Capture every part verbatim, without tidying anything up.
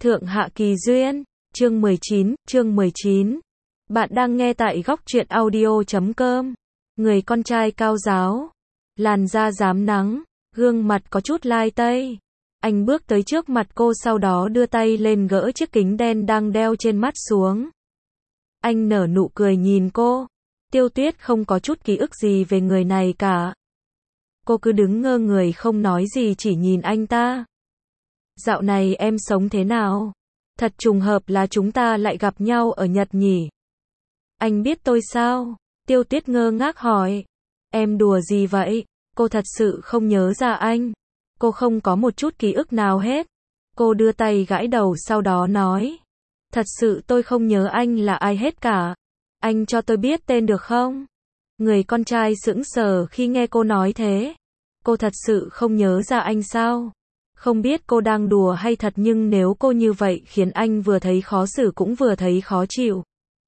Thượng Hạ Kỳ Duyên, chương mười chín, chương mười chín. Bạn đang nghe tại góc truyện audio chấm com. Người con trai cao ráo, làn da rám nắng, gương mặt có chút lai tây. Anh bước tới trước mặt cô sau đó đưa tay lên gỡ chiếc kính đen đang đeo trên mắt xuống. Anh nở nụ cười nhìn cô. Tiêu Tuyết không có chút ký ức gì về người này cả. Cô cứ đứng ngơ người không nói gì chỉ nhìn anh ta. Dạo này em sống thế nào? Thật trùng hợp là chúng ta lại gặp nhau ở Nhật nhỉ? Anh biết tôi sao? Tiêu Tuyết ngơ ngác hỏi. Em đùa gì vậy? Cô thật sự không nhớ ra anh. Cô không có một chút ký ức nào hết. Cô đưa tay gãi đầu sau đó nói. Thật sự tôi không nhớ anh là ai hết cả. Anh cho tôi biết tên được không? Người con trai sững sờ khi nghe cô nói thế. Cô thật sự không nhớ ra anh sao? Không biết cô đang đùa hay thật nhưng nếu cô như vậy khiến anh vừa thấy khó xử cũng vừa thấy khó chịu.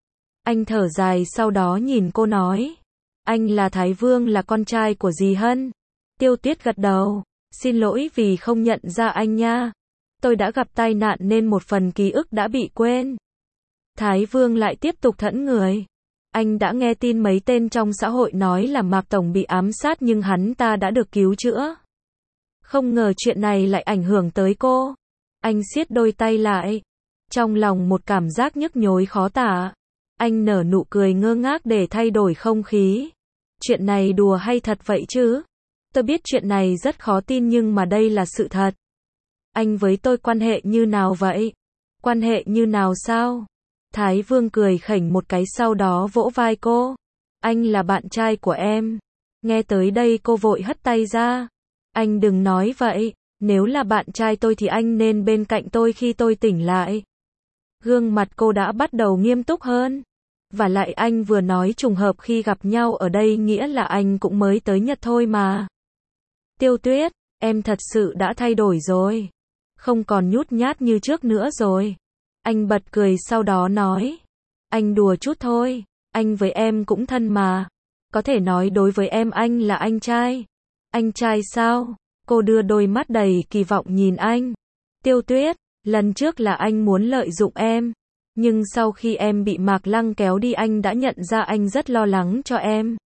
Anh thở dài sau đó nhìn cô nói. Anh là Thái Vương, là con trai của dì Hân. Tiêu Tuyết gật đầu. Xin lỗi vì không nhận ra anh nha. Tôi đã gặp tai nạn nên một phần ký ức đã bị quên. Thái Vương lại tiếp tục thẫn người. Anh đã nghe tin mấy tên trong xã hội nói là Mạc Tổng bị ám sát nhưng hắn ta đã được cứu chữa. Không ngờ chuyện này lại ảnh hưởng tới cô. Anh siết đôi tay lại. Trong lòng một cảm giác nhức nhối khó tả. Anh nở nụ cười ngơ ngác để thay đổi không khí. Chuyện này đùa hay thật vậy chứ? Tôi biết chuyện này rất khó tin nhưng mà đây là sự thật. Anh với tôi quan hệ như nào vậy? Quan hệ như nào sao? Thái Vương cười khỉnh một cái sau đó vỗ vai cô. Anh là bạn trai của em. Nghe tới đây cô vội hất tay ra. Anh đừng nói vậy, nếu là bạn trai tôi thì anh nên bên cạnh tôi khi tôi tỉnh lại. Gương mặt cô đã bắt đầu nghiêm túc hơn. Và lại anh vừa nói trùng hợp khi gặp nhau ở đây nghĩa là anh cũng mới tới Nhật thôi mà. Tiêu Tuyết, em thật sự đã thay đổi rồi. Không còn nhút nhát như trước nữa rồi. Anh bật cười sau đó nói. Anh đùa chút thôi, anh với em cũng thân mà. Có thể nói đối với em anh là anh trai. Anh trai sao? Cô đưa đôi mắt đầy kỳ vọng nhìn anh. Tiêu Tuyết, lần trước là anh muốn lợi dụng em. Nhưng sau khi em bị Mạc Lăng kéo đi anh đã nhận ra anh rất lo lắng cho em.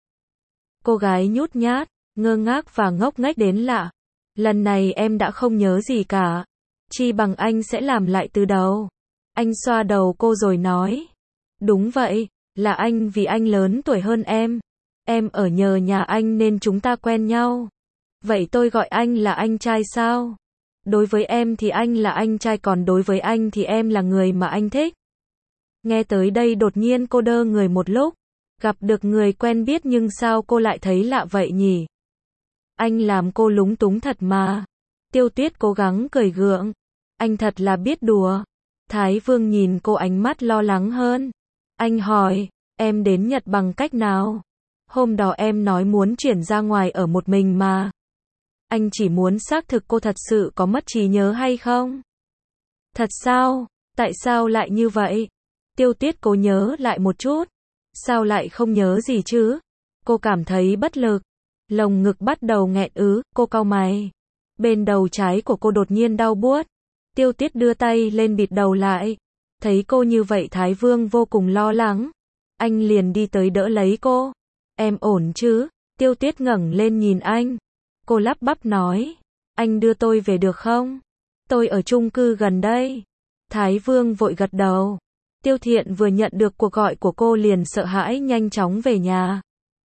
Cô gái nhút nhát, ngơ ngác và ngốc nghếch đến lạ. Lần này em đã không nhớ gì cả. Chi bằng anh sẽ làm lại từ đầu. Anh xoa đầu cô rồi nói. Đúng vậy, là anh vì anh lớn tuổi hơn em. Em ở nhờ nhà anh nên chúng ta quen nhau. Vậy tôi gọi anh là anh trai sao? Đối với em thì anh là anh trai còn đối với anh thì em là người mà anh thích. Nghe tới đây đột nhiên cô đơ người một lúc. Gặp được người quen biết nhưng sao cô lại thấy lạ vậy nhỉ? Anh làm cô lúng túng thật mà. Tiêu Tuyết cố gắng cười gượng. Anh thật là biết đùa. Thái Vương nhìn cô ánh mắt lo lắng hơn. Anh hỏi, em đến Nhật bằng cách nào? Hôm đó em nói muốn chuyển ra ngoài ở một mình mà. Anh chỉ muốn xác thực cô thật sự có mất trí nhớ hay không? Thật sao? Tại sao lại như vậy? Tiêu Tuyết cố nhớ lại một chút. Sao lại không nhớ gì chứ? Cô cảm thấy bất lực. Lồng ngực bắt đầu nghẹn ứ, cô cau mày. Bên đầu trái của cô đột nhiên đau buốt. Tiêu Tuyết đưa tay lên bịt đầu lại. Thấy cô như vậy Thái Vương vô cùng lo lắng. Anh liền đi tới đỡ lấy cô. Em ổn chứ? Tiêu Tuyết ngẩng lên nhìn anh. Cô lắp bắp nói. Anh đưa tôi về được không? Tôi ở chung cư gần đây. Thái Vương vội gật đầu. Tiêu Thiện vừa nhận được cuộc gọi của cô liền sợ hãi nhanh chóng về nhà.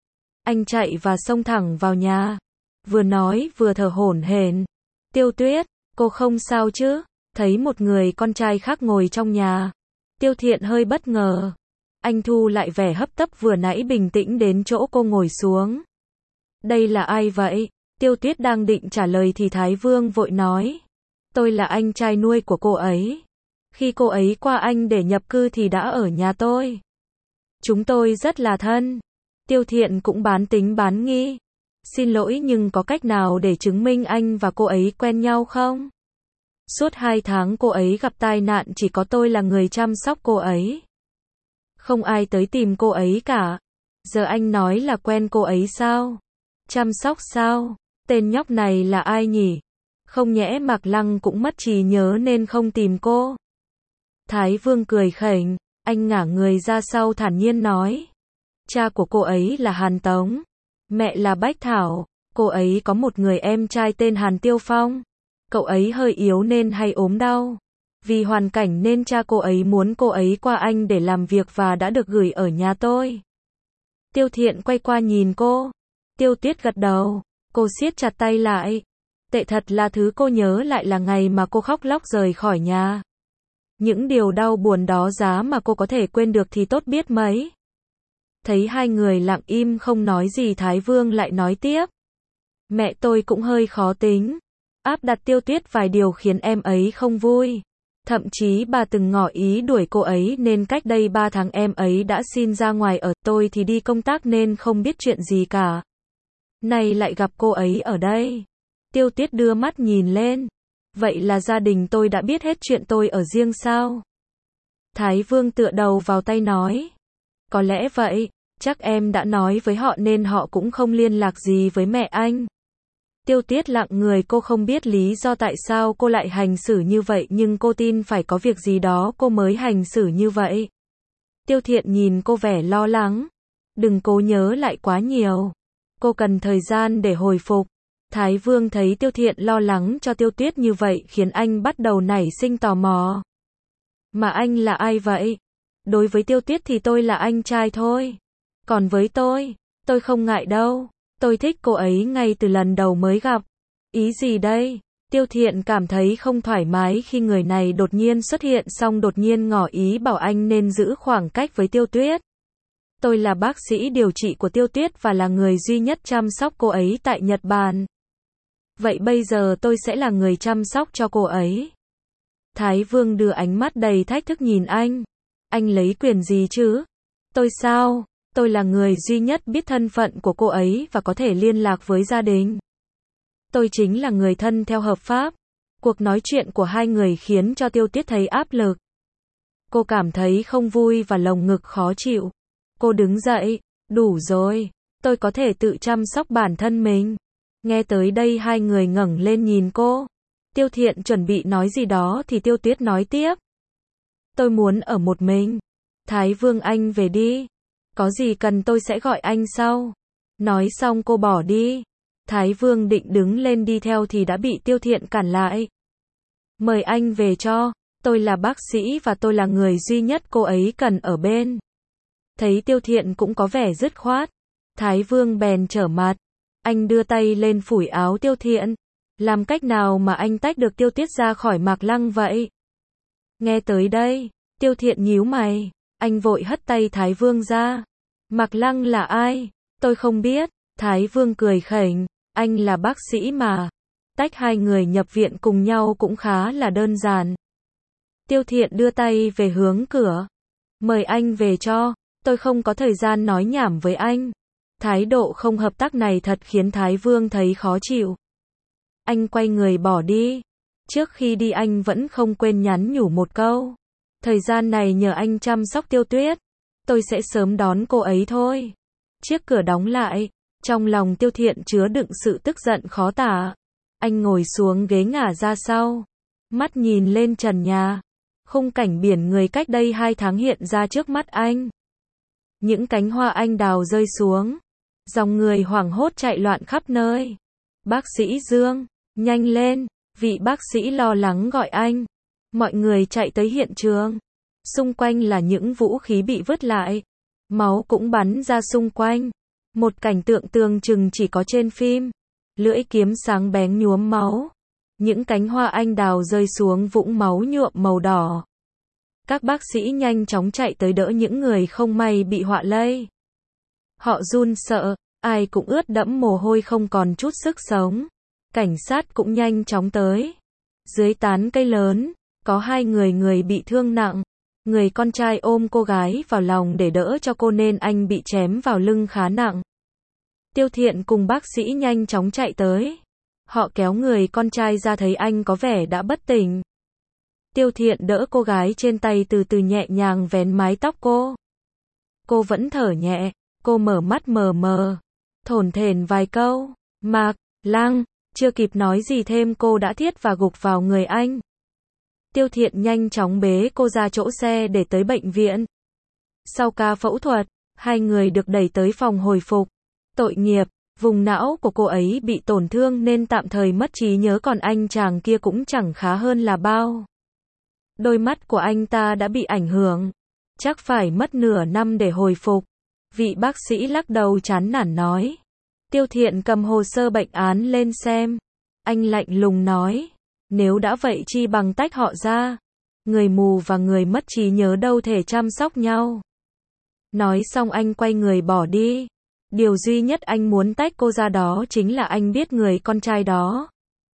Anh chạy và xông thẳng vào nhà. Vừa nói vừa thở hổn hển. Tiêu Tuyết, cô không sao chứ? Thấy một người con trai khác ngồi trong nhà. Tiêu Thiện hơi bất ngờ. Anh thu lại vẻ hấp tấp vừa nãy bình tĩnh đến chỗ cô ngồi xuống. Đây là ai vậy? Tiêu Tuyết đang định trả lời thì Thái Vương vội nói. Tôi là anh trai nuôi của cô ấy. Khi cô ấy qua anh để nhập cư thì đã ở nhà tôi. Chúng tôi rất là thân. Tiêu Thiện cũng bán tính bán nghi. Xin lỗi nhưng có cách nào để chứng minh anh và cô ấy quen nhau không? Suốt hai tháng cô ấy gặp tai nạn chỉ có tôi là người chăm sóc cô ấy. Không ai tới tìm cô ấy cả. Giờ anh nói là quen cô ấy sao? Chăm sóc sao? Tên nhóc này là ai nhỉ? Không nhẽ Mạc Lăng cũng mất trí nhớ nên không tìm cô? Thái Vương cười khỉnh, anh ngả người ra sau thản nhiên nói. Cha của cô ấy là Hàn Tống, mẹ là Bách Thảo, cô ấy có một người em trai tên Hàn Tiêu Phong. Cậu ấy hơi yếu nên hay ốm đau. Vì hoàn cảnh nên cha cô ấy muốn cô ấy qua Anh để làm việc và đã được gửi ở nhà tôi. Tiêu Thiện quay qua nhìn cô. Tiêu Tuyết gật đầu, cô siết chặt tay lại. Tệ thật là thứ cô nhớ lại là ngày mà cô khóc lóc rời khỏi nhà. Những điều đau buồn đó giá mà cô có thể quên được thì tốt biết mấy. Thấy hai người lặng im không nói gì, Thái Vương lại nói tiếp. Mẹ tôi cũng hơi khó tính, áp đặt Tiêu Tuyết vài điều khiến em ấy không vui. Thậm chí bà từng ngỏ ý đuổi cô ấy nên cách đây ba tháng em ấy đã xin ra ngoài ở, tôi thì đi công tác nên không biết chuyện gì cả. Này lại gặp cô ấy ở đây. Tiêu Tuyết đưa mắt nhìn lên. Vậy là gia đình tôi đã biết hết chuyện tôi ở riêng sao? Thái Vương tựa đầu vào tay nói. Có lẽ vậy, chắc em đã nói với họ nên họ cũng không liên lạc gì với mẹ anh. Tiêu Tuyết lặng người, cô không biết lý do tại sao cô lại hành xử như vậy nhưng cô tin phải có việc gì đó cô mới hành xử như vậy. Tiêu Thiện nhìn cô vẻ lo lắng. Đừng cố nhớ lại quá nhiều. Cô cần thời gian để hồi phục. Thái Vương thấy Tiêu Thiện lo lắng cho Tiêu Tuyết như vậy khiến anh bắt đầu nảy sinh tò mò. Mà anh là ai vậy? Đối với Tiêu Tuyết thì tôi là anh trai thôi. Còn với tôi, tôi không ngại đâu. Tôi thích cô ấy ngay từ lần đầu mới gặp. Ý gì đây? Tiêu Thiện cảm thấy không thoải mái khi người này đột nhiên xuất hiện xong đột nhiên ngỏ ý bảo anh nên giữ khoảng cách với Tiêu Tuyết. Tôi là bác sĩ điều trị của Tiêu Tuyết và là người duy nhất chăm sóc cô ấy tại Nhật Bản. Vậy bây giờ tôi sẽ là người chăm sóc cho cô ấy. Thái Vương đưa ánh mắt đầy thách thức nhìn anh. Anh lấy quyền gì chứ? Tôi sao? Tôi là người duy nhất biết thân phận của cô ấy và có thể liên lạc với gia đình. Tôi chính là người thân theo hợp pháp. Cuộc nói chuyện của hai người khiến cho Tiêu Tuyết thấy áp lực. Cô cảm thấy không vui và lồng ngực khó chịu. Cô đứng dậy. Đủ rồi. Tôi có thể tự chăm sóc bản thân mình. Nghe tới đây hai người ngẩng lên nhìn cô. Tiêu Thiện chuẩn bị nói gì đó thì Tiêu Tuyết nói tiếp. Tôi muốn ở một mình. Thái Vương anh về đi. Có gì cần tôi sẽ gọi anh sau. Nói xong cô bỏ đi. Thái Vương định đứng lên đi theo thì đã bị Tiêu Thiện cản lại. Mời anh về cho. Tôi là bác sĩ và tôi là người duy nhất cô ấy cần ở bên. Thấy Tiêu Thiện cũng có vẻ dứt khoát. Thái Vương bèn trở mặt. Anh đưa tay lên phủi áo Tiêu Thiện. Làm cách nào mà anh tách được Tiêu Tuyết ra khỏi Mạc Lăng vậy? Nghe tới đây, Tiêu Thiện nhíu mày. Anh vội hất tay Thái Vương ra. Mạc Lăng là ai? Tôi không biết. Thái Vương cười khỉnh. Anh là bác sĩ mà. Tách hai người nhập viện cùng nhau cũng khá là đơn giản. Tiêu Thiện đưa tay về hướng cửa. Mời anh về cho. Tôi không có thời gian nói nhảm với anh. Thái độ không hợp tác này thật khiến Thái Vương thấy khó chịu. Anh quay người bỏ đi. Trước khi đi anh vẫn không quên nhắn nhủ một câu. Thời gian này nhờ anh chăm sóc Tiêu Tuyết. Tôi sẽ sớm đón cô ấy thôi. Chiếc cửa đóng lại. Trong lòng Tiêu Thiện chứa đựng sự tức giận khó tả. Anh ngồi xuống ghế ngả ra sau. Mắt nhìn lên trần nhà. Khung cảnh biển người cách đây hai tháng hiện ra trước mắt anh. Những cánh hoa anh đào rơi xuống. Dòng người hoảng hốt chạy loạn khắp nơi. Bác sĩ Dương, nhanh lên. Vị bác sĩ lo lắng gọi anh. Mọi người chạy tới hiện trường. Xung quanh là những vũ khí bị vứt lại. Máu cũng bắn ra xung quanh. Một cảnh tượng tưởng chừng chỉ có trên phim. Lưỡi kiếm sáng bén nhuốm máu. Những cánh hoa anh đào rơi xuống vũng máu nhuộm màu đỏ. Các bác sĩ nhanh chóng chạy tới đỡ những người không may bị họa lây. Họ run sợ, ai cũng ướt đẫm mồ hôi không còn chút sức sống. Cảnh sát cũng nhanh chóng tới. Dưới tán cây lớn, có hai người người bị thương nặng. Người con trai ôm cô gái vào lòng để đỡ cho cô nên anh bị chém vào lưng khá nặng. Tiêu Thiện cùng bác sĩ nhanh chóng chạy tới. Họ kéo người con trai ra thấy anh có vẻ đã bất tỉnh. Tiêu Thiện đỡ cô gái trên tay từ từ nhẹ nhàng vén mái tóc cô. Cô vẫn thở nhẹ, cô mở mắt mờ mờ, thổn thển vài câu. Mạc Lăng, chưa kịp nói gì thêm cô đã thiết và gục vào người anh. Tiêu Thiện nhanh chóng bế cô ra chỗ xe để tới bệnh viện. Sau ca phẫu thuật, hai người được đẩy tới phòng hồi phục. Tội nghiệp, vùng não của cô ấy bị tổn thương nên tạm thời mất trí nhớ, còn anh chàng kia cũng chẳng khá hơn là bao. Đôi mắt của anh ta đã bị ảnh hưởng, chắc phải mất nửa năm để hồi phục. Vị bác sĩ lắc đầu chán nản nói. Tiêu Thiện cầm hồ sơ bệnh án lên xem. Anh lạnh lùng nói, nếu đã vậy chi bằng tách họ ra. Người mù và người mất trí nhớ đâu thể chăm sóc nhau. Nói xong anh quay người bỏ đi. Điều duy nhất anh muốn tách cô ra đó chính là anh biết người con trai đó.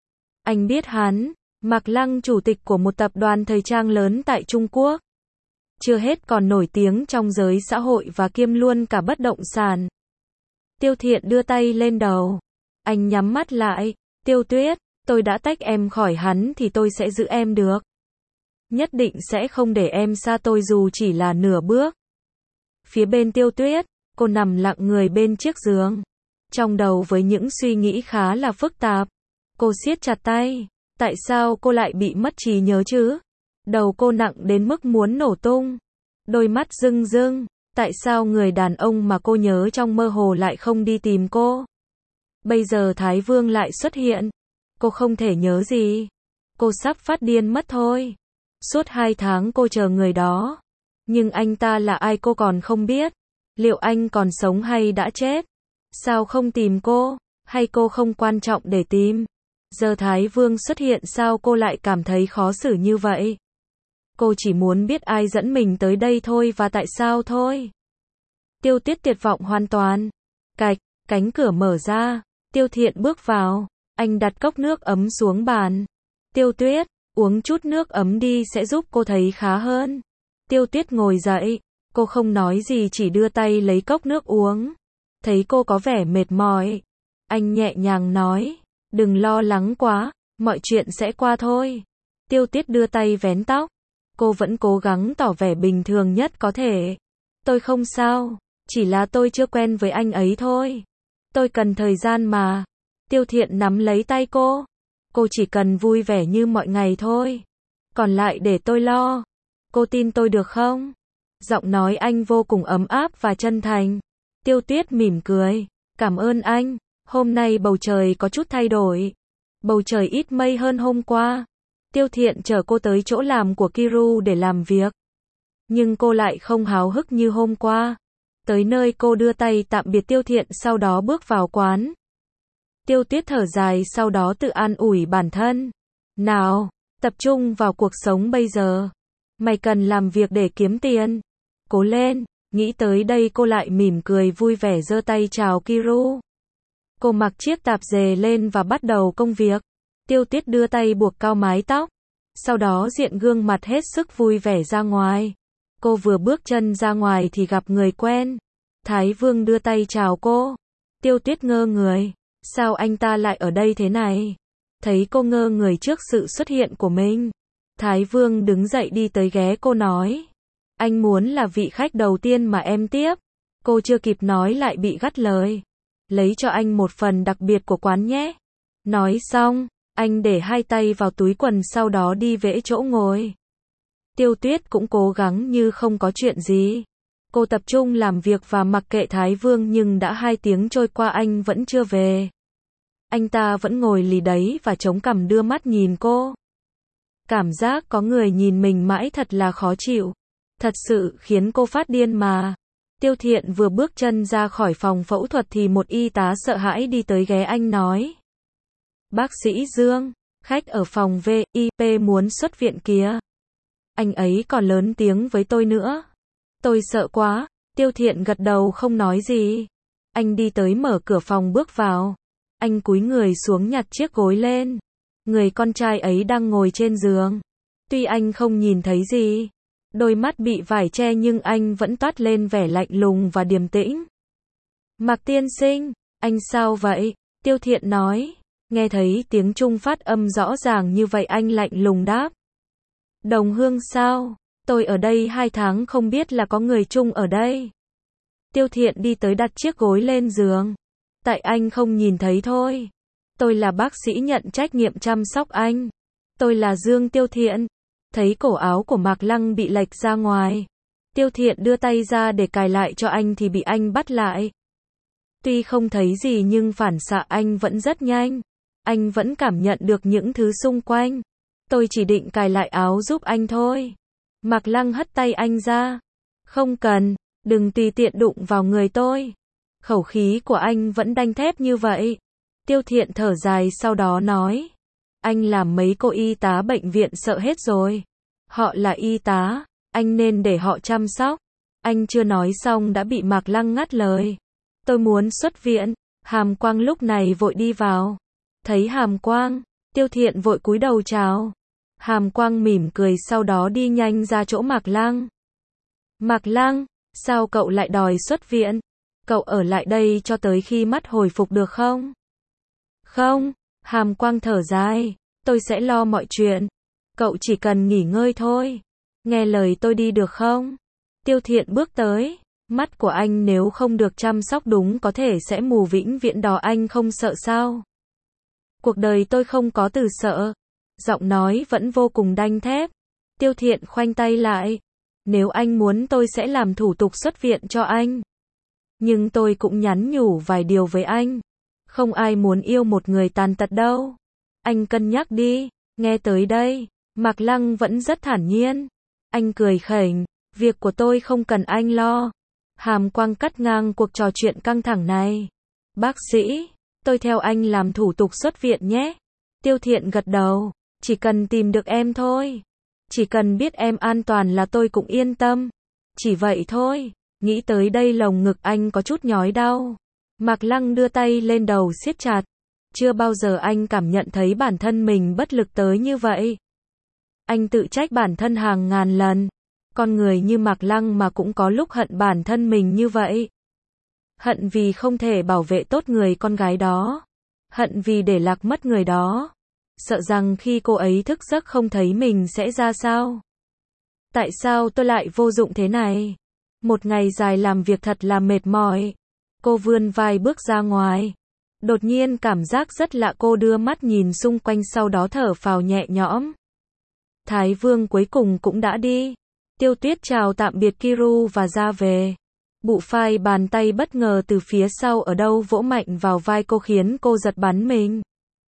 Anh biết hắn, Mạc Lăng, chủ tịch của một tập đoàn thời trang lớn tại Trung Quốc. Chưa hết còn nổi tiếng trong giới xã hội và kiêm luôn cả bất động sản. Tiêu Thiện đưa tay lên đầu. Anh nhắm mắt lại. Tiêu Tuyết, tôi đã tách em khỏi hắn thì tôi sẽ giữ em được. Nhất định sẽ không để em xa tôi dù chỉ là nửa bước. Phía bên Tiêu Tuyết, cô nằm lặng người bên chiếc giường. Trong đầu với những suy nghĩ khá là phức tạp. Cô siết chặt tay. Tại sao cô lại bị mất trí nhớ chứ? Đầu cô nặng đến mức muốn nổ tung. Đôi mắt rưng rưng. Tại sao người đàn ông mà cô nhớ trong mơ hồ lại không đi tìm cô? Bây giờ Thái Vương lại xuất hiện. Cô không thể nhớ gì. Cô sắp phát điên mất thôi. Suốt hai tháng cô chờ người đó. Nhưng anh ta là ai cô còn không biết. Liệu anh còn sống hay đã chết? Sao không tìm cô? Hay cô không quan trọng để tìm? Giờ Thái Vương xuất hiện sao cô lại cảm thấy khó xử như vậy? Cô chỉ muốn biết ai dẫn mình tới đây thôi và tại sao thôi. Tiêu Tuyết tuyệt vọng hoàn toàn. Cạch, cánh cửa mở ra. Tiêu Thiện bước vào. Anh đặt cốc nước ấm xuống bàn. Tiêu Tuyết, uống chút nước ấm đi sẽ giúp cô thấy khá hơn. Tiêu Tuyết ngồi dậy. Cô không nói gì chỉ đưa tay lấy cốc nước uống. Thấy cô có vẻ mệt mỏi. Anh nhẹ nhàng nói. Đừng lo lắng quá, mọi chuyện sẽ qua thôi. Tiêu Tuyết đưa tay vén tóc. Cô vẫn cố gắng tỏ vẻ bình thường nhất có thể. Tôi không sao, chỉ là tôi chưa quen với anh ấy thôi. Tôi cần thời gian mà. Tiêu Thiện nắm lấy tay cô. Cô chỉ cần vui vẻ như mọi ngày thôi. Còn lại để tôi lo. Cô tin tôi được không? Giọng nói anh vô cùng ấm áp và chân thành. Tiêu Tuyết mỉm cười. Cảm ơn anh. Hôm nay bầu trời có chút thay đổi. Bầu trời ít mây hơn hôm qua. Tiêu Thiện chở cô tới chỗ làm của Kiru để làm việc. Nhưng cô lại không háo hức như hôm qua. Tới nơi cô đưa tay tạm biệt Tiêu Thiện sau đó bước vào quán. Tiêu Tuyết thở dài sau đó tự an ủi bản thân. Nào, tập trung vào cuộc sống bây giờ. Mày cần làm việc để kiếm tiền. Cố lên. Nghĩ tới đây cô lại mỉm cười vui vẻ giơ tay chào Kiru. Cô mặc chiếc tạp dề lên và bắt đầu công việc. Tiêu Tuyết đưa tay buộc cao mái tóc. Sau đó diện gương mặt hết sức vui vẻ ra ngoài. Cô vừa bước chân ra ngoài thì gặp người quen. Thái Vương đưa tay chào cô. Tiêu Tuyết ngơ người. Sao anh ta lại ở đây thế này? Thấy cô ngơ người trước sự xuất hiện của mình. Thái Vương đứng dậy đi tới ghé cô nói. Anh muốn là vị khách đầu tiên mà em tiếp. Cô chưa kịp nói lại bị gắt lời. Lấy cho anh một phần đặc biệt của quán nhé. Nói xong, anh để hai tay vào túi quần sau đó đi về chỗ ngồi. Tiêu Tuyết cũng cố gắng như không có chuyện gì. Cô tập trung làm việc và mặc kệ Thái Vương nhưng đã hai tiếng trôi qua anh vẫn chưa về. Anh ta vẫn ngồi lì đấy và chống cằm đưa mắt nhìn cô. Cảm giác có người nhìn mình mãi thật là khó chịu. Thật sự khiến cô phát điên mà. Tiêu Thiện vừa bước chân ra khỏi phòng phẫu thuật thì một y tá sợ hãi đi tới ghé anh nói. Bác sĩ Dương, khách ở phòng vê i pê muốn xuất viện kìa. Anh ấy còn lớn tiếng với tôi nữa. Tôi sợ quá. Tiêu Thiện gật đầu không nói gì. Anh đi tới mở cửa phòng bước vào. Anh cúi người xuống nhặt chiếc gối lên. Người con trai ấy đang ngồi trên giường. Tuy anh không nhìn thấy gì, đôi mắt bị vải che nhưng anh vẫn toát lên vẻ lạnh lùng và điềm tĩnh. Mạc tiên sinh, anh sao vậy? Tiêu Thiện nói. Nghe thấy tiếng Trung phát âm rõ ràng như vậy anh lạnh lùng đáp. Đồng hương sao? Tôi ở đây hai tháng không biết là có người Trung ở đây. Tiêu Thiện đi tới đặt chiếc gối lên giường. Tại anh không nhìn thấy thôi. Tôi là bác sĩ nhận trách nhiệm chăm sóc anh. Tôi là Dương Tiêu Thiện. thấy cổ áo của Mạc Lăng bị lệch ra ngoài. Tiêu Thiện đưa tay ra để cài lại cho anh thì bị anh bắt lại. Tuy không thấy gì nhưng phản xạ anh vẫn rất nhanh. Anh vẫn cảm nhận được những thứ xung quanh. Tôi chỉ định cài lại áo giúp anh thôi. Mạc Lăng hất tay anh ra. Không cần, đừng tùy tiện đụng vào người tôi. Khẩu khí của anh vẫn đanh thép như vậy. Tiêu Thiện thở dài sau đó nói. Anh làm mấy cô y tá bệnh viện sợ hết rồi. Họ là y tá, anh nên để họ chăm sóc. Anh chưa nói xong đã bị Mạc Lăng ngắt lời. Tôi muốn xuất viện. Hàm Quang lúc này vội đi vào. Thấy Hàm Quang, Tiêu Thiện vội cúi đầu chào. Hàm Quang mỉm cười sau đó đi nhanh ra chỗ Mạc Lăng. Mạc Lăng, sao cậu lại đòi xuất viện? Cậu ở lại đây cho tới khi mắt hồi phục được không? Không, Hàm Quang thở dài. Tôi sẽ lo mọi chuyện. Cậu chỉ cần nghỉ ngơi thôi. Nghe lời tôi đi được không? Tiêu Thiện bước tới. Mắt của anh nếu không được chăm sóc đúng có thể sẽ mù vĩnh viễn đó, anh không sợ sao? Cuộc đời tôi không có từ sợ. Giọng nói vẫn vô cùng đanh thép. Tiêu Thiện khoanh tay lại. Nếu anh muốn tôi sẽ làm thủ tục xuất viện cho anh. Nhưng tôi cũng nhắn nhủ vài điều với anh. Không ai muốn yêu một người tàn tật đâu. Anh cân nhắc đi. Nghe tới đây, Mạc Lăng vẫn rất thản nhiên. Anh cười khỉnh. Việc của tôi không cần anh lo. Hàm Quang cắt ngang cuộc trò chuyện căng thẳng này. Bác sĩ, tôi theo anh làm thủ tục xuất viện nhé. Tiêu Thiện gật đầu. Chỉ cần tìm được em thôi. Chỉ cần biết em an toàn là tôi cũng yên tâm. Chỉ vậy thôi. Nghĩ tới đây lồng ngực anh có chút nhói đau. Mạc Lăng đưa tay lên đầu siết chặt. Chưa bao giờ anh cảm nhận thấy bản thân mình bất lực tới như vậy. Anh tự trách bản thân hàng ngàn lần. Con người như Mạc Lăng mà cũng có lúc hận bản thân mình như vậy. Hận vì không thể bảo vệ tốt người con gái đó. Hận vì để lạc mất người đó. Sợ rằng khi cô ấy thức giấc không thấy mình sẽ ra sao. Tại sao tôi lại vô dụng thế này? Một ngày dài làm việc thật là mệt mỏi. Cô vươn vai bước ra ngoài. Đột nhiên cảm giác rất lạ, cô đưa mắt nhìn xung quanh sau đó thở phào nhẹ nhõm. Thái Vương cuối cùng cũng đã đi. Tiêu Tuyết chào tạm biệt Kiru và ra về. Bụ phai bàn tay bất ngờ từ phía sau ở đâu vỗ mạnh vào vai cô khiến cô giật bắn mình.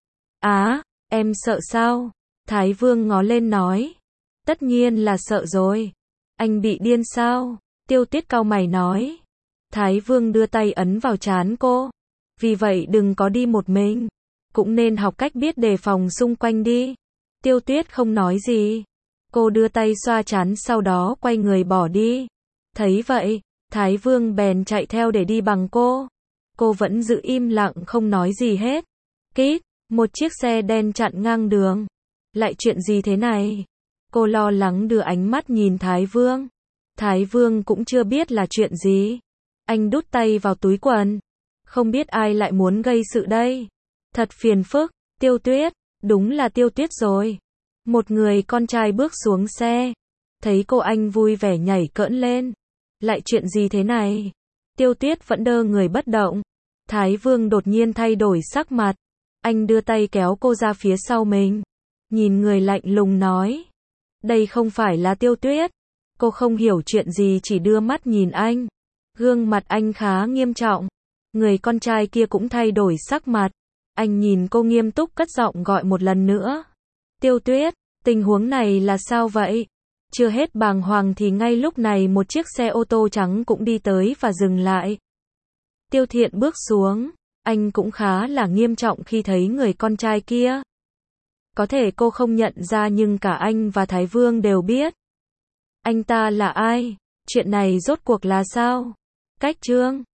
Á, em sợ sao? Thái Vương ngó lên nói. Tất nhiên là sợ rồi. Anh bị điên sao? Tiêu Tuyết cau mày nói. Thái Vương đưa tay ấn vào trán cô. Vì vậy đừng có đi một mình. Cũng nên học cách biết đề phòng xung quanh đi. Tiêu Tuyết không nói gì. Cô đưa tay xoa trán sau đó quay người bỏ đi. Thấy vậy, Thái Vương bèn chạy theo để đi bằng cô. Cô vẫn giữ im lặng không nói gì hết. Kít, một chiếc xe đen chặn ngang đường. Lại chuyện gì thế này? Cô lo lắng đưa ánh mắt nhìn Thái Vương. Thái Vương cũng chưa biết là chuyện gì. Anh đút tay vào túi quần. Không biết ai lại muốn gây sự đây. Thật phiền phức. Tiêu Tuyết, đúng là Tiêu Tuyết rồi. Một người con trai bước xuống xe. Thấy cô anh vui vẻ nhảy cỡn lên. Lại chuyện gì thế này? Tiêu Tuyết vẫn đơ người bất động. Thái Vương đột nhiên thay đổi sắc mặt. Anh đưa tay kéo cô ra phía sau mình. Nhìn người lạnh lùng nói. Đây không phải là Tiêu Tuyết. Cô không hiểu chuyện gì chỉ đưa mắt nhìn anh. Gương mặt anh khá nghiêm trọng. Người con trai kia cũng thay đổi sắc mặt. Anh nhìn cô nghiêm túc cất giọng gọi một lần nữa. Tiêu Tuyết, tình huống này là sao vậy? Chưa hết bàng hoàng thì ngay lúc này một chiếc xe ô tô trắng cũng đi tới và dừng lại. Tiêu Thiện bước xuống. Anh cũng khá là nghiêm trọng khi thấy người con trai kia. Có thể cô không nhận ra nhưng cả anh và Thái Vương đều biết. Anh ta là ai? Chuyện này rốt cuộc là sao? Cách chương